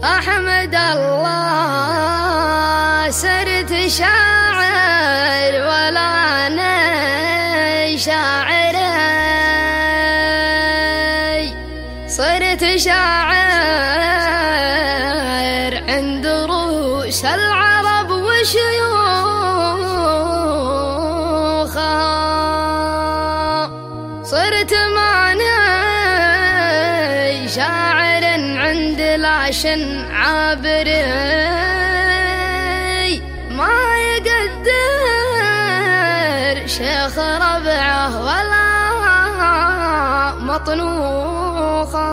أحمد الله صرت شاعر ولا أنا شاعري، صرت شاعر عند رؤوس العرب وشيوخها، صرت ماني شاعر عند لاشن عابري، ما يقدر شيخ ربعه ولا مطنوخه.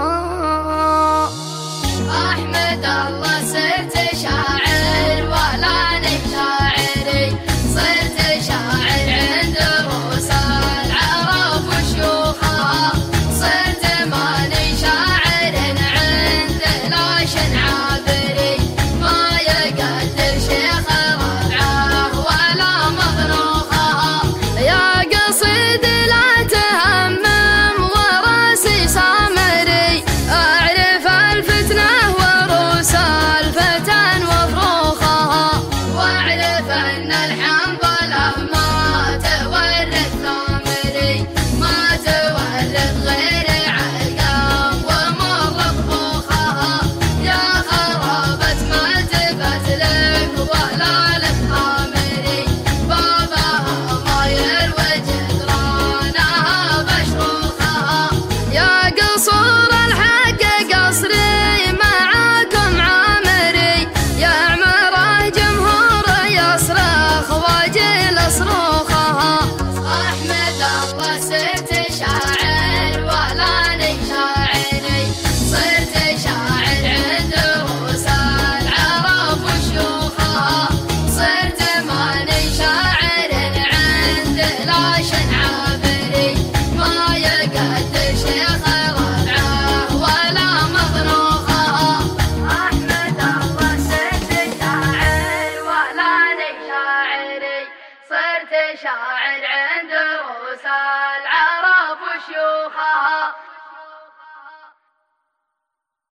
أحمد الله صرت شاعر ولا أنا شاعري، صرت شاعر عند رؤوس العرب وشيوخها، صرت ماني شاعر عند لاشن عابري، ما يقدر شيخ ربعه ولا مطنوخها. يا قصيد لا تهمم وراسي سامري، أعرف الفتنة وروس الفتن وفروخها، واعرف أن الحنظلة ما تورث ثامري، ما تورث غير علقم ومر طبوخها. يا خرابة ما التفت لك ولا لك ثامري، بابها ما يروي جدرانها بشروخها. يا قصور الحق قصري معاكم عامري، يا عمره جمهور يصرخ وجل صروخها. أحمد الله صرت شاعر ولا أنا شاعري، صرت شاعر عند رؤوس العرب وشيوخها، صرت ماني شاعر عند لاشن عابري، ما يقدر شيخ ربعه ولا مطنوخها. أحمد الله صرت شاعر ولا أنا شاعري، صرت شاعر عند رؤوس